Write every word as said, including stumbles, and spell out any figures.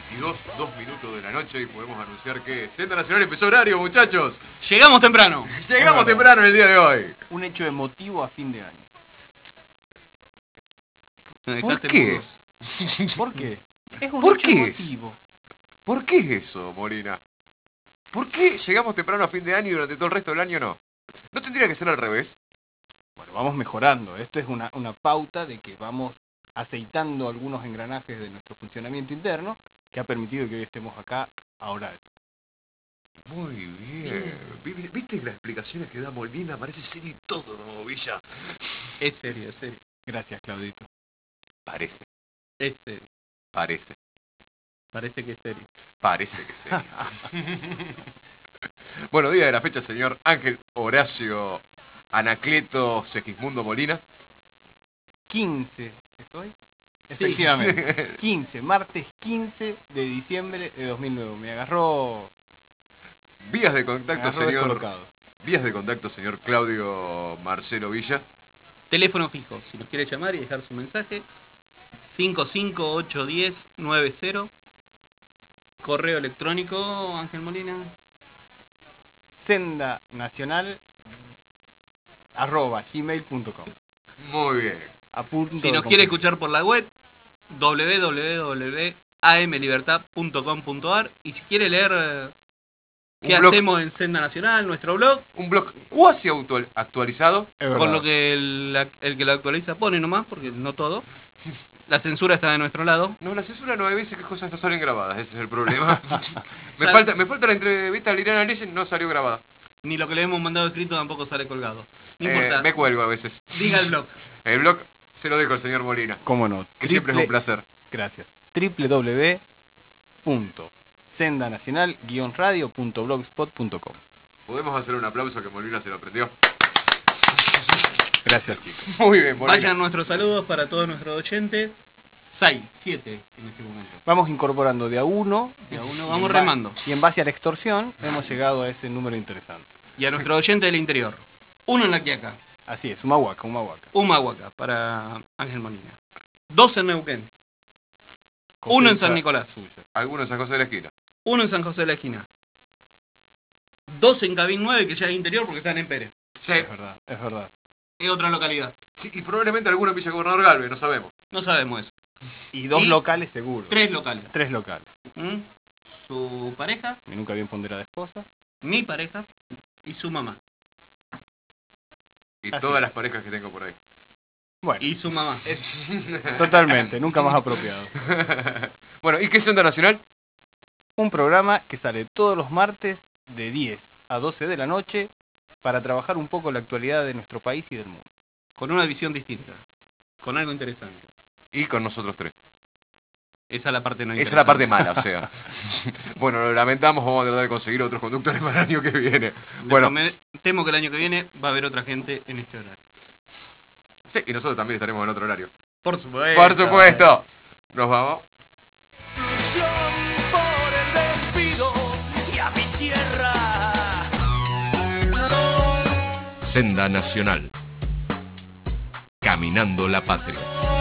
veintidós, dos minutos de la noche y podemos anunciar que Senda Nacional empezó horario, muchachos. Llegamos temprano. Llegamos temprano el día de hoy. Un hecho emotivo a fin de año. ¿Por qué? ¿Por qué? Es un ¿Por hecho qué? emotivo. ¿Por qué es eso, Molina? ¿Por qué llegamos temprano a fin de año y durante todo el resto del año no? ¿No tendría que ser al revés? Bueno, vamos mejorando. Esto es una, una pauta de que vamos aceitando algunos engranajes de nuestro funcionamiento interno que ha permitido que hoy estemos acá ahora. Muy bien. Vi- ¿Viste las explicaciones que da Molina? Parece serio y todo, ¿no, Villa? Es serio, es serio. Gracias, Claudito. Parece, Es serio. parece, Parece que es serio. parece que sí. Bueno, día de la fecha, señor Ángel Horacio Anacleto Segismundo Molina. quince. ¿Es hoy? Efectivamente. quince. Martes quince de diciembre de dos mil nueve. Me agarró... Vías de Me contacto, agarró señor. descolocado. Vías de contacto, señor Claudio Marcelo Villa. Teléfono fijo, si nos quiere llamar y dejar su mensaje. cinco cinco ocho uno cero nueve cero. Correo electrónico, Ángel Molina. Senda Nacional arroba gmail punto com. Muy bien. A punto Si de nos quiere cumplir. escuchar por la web, w w w punto a m libertad punto com punto a r. Y si quiere leer eh, qué Un blog. hacemos en Senda Nacional, nuestro blog, Un blog cuasi auto- actualizado. Es verdad. con lo que el, la- el que lo actualiza pone nomás, porque no todo. La censura está de nuestro lado. No, la censura no hay veces que cosas no salen grabadas, ese es el problema. me, Sal- falta, me falta la entrevista a Liliana Leyes, no salió grabada. Ni lo que le hemos mandado escrito tampoco sale colgado. No Eh, importa, me cuelgo a veces. diga el blog. El blog se lo dejo al señor Molina, ¿Cómo no? que siempre es un Triple- placer. Gracias. w w w punto senda nacional guion radio punto blogspot punto com. Podemos hacer un aplauso que Molina se lo aprendió. Gracias, chicos. Muy bien, Molina. Vayan nuestros saludos para todos nuestros oyentes. seis, siete en este momento. Vamos incorporando de a uno. De a uno y vamos en ba- remando. Y en base a la extorsión hemos llegado a ese número interesante. Y a nuestros oyentes del interior. Uno en La Quiaca, Así es, Humahuaca, Humahuaca. un Mahuaca para Ángel Molina. Dos en Neuquén, José Uno en Isa San Nicolás. suya. Algunos en San José de la Esquina. uno en San José de la Esquina. Dos en Cabín nueve, que ya es interior porque están en Pérez. Sí. Es verdad, es verdad. Es otra localidad. Sí, y probablemente alguno en Villa Gobernador Galvez, no sabemos. No sabemos eso. Y dos Y locales seguros. Tres locales. Tres locales. ¿Mm? Su pareja, Mi nunca bien ponderada esposa. mi pareja y su mamá. Y Así todas es. las parejas que tengo por ahí. Bueno, Y su mamá. totalmente, nunca más apropiado. Bueno, ¿y qué es Senda Nacional? Un programa que sale todos los martes de diez a doce de la noche para trabajar un poco la actualidad de nuestro país y del mundo. Con una visión distinta. Con algo interesante. Y con nosotros tres. Esa es la parte no Esa es la parte interesante. mala, o sea. Bueno, lo lamentamos, vamos a tratar de conseguir otros conductores para el año que viene. Le Bueno, prometemos que el año que viene va a haber otra gente en este horario. sí, y nosotros también estaremos en otro horario. Por supuesto. Por supuesto. Nos vamos. Por el despido y a mi tierra. Senda Nacional. Caminando la patria.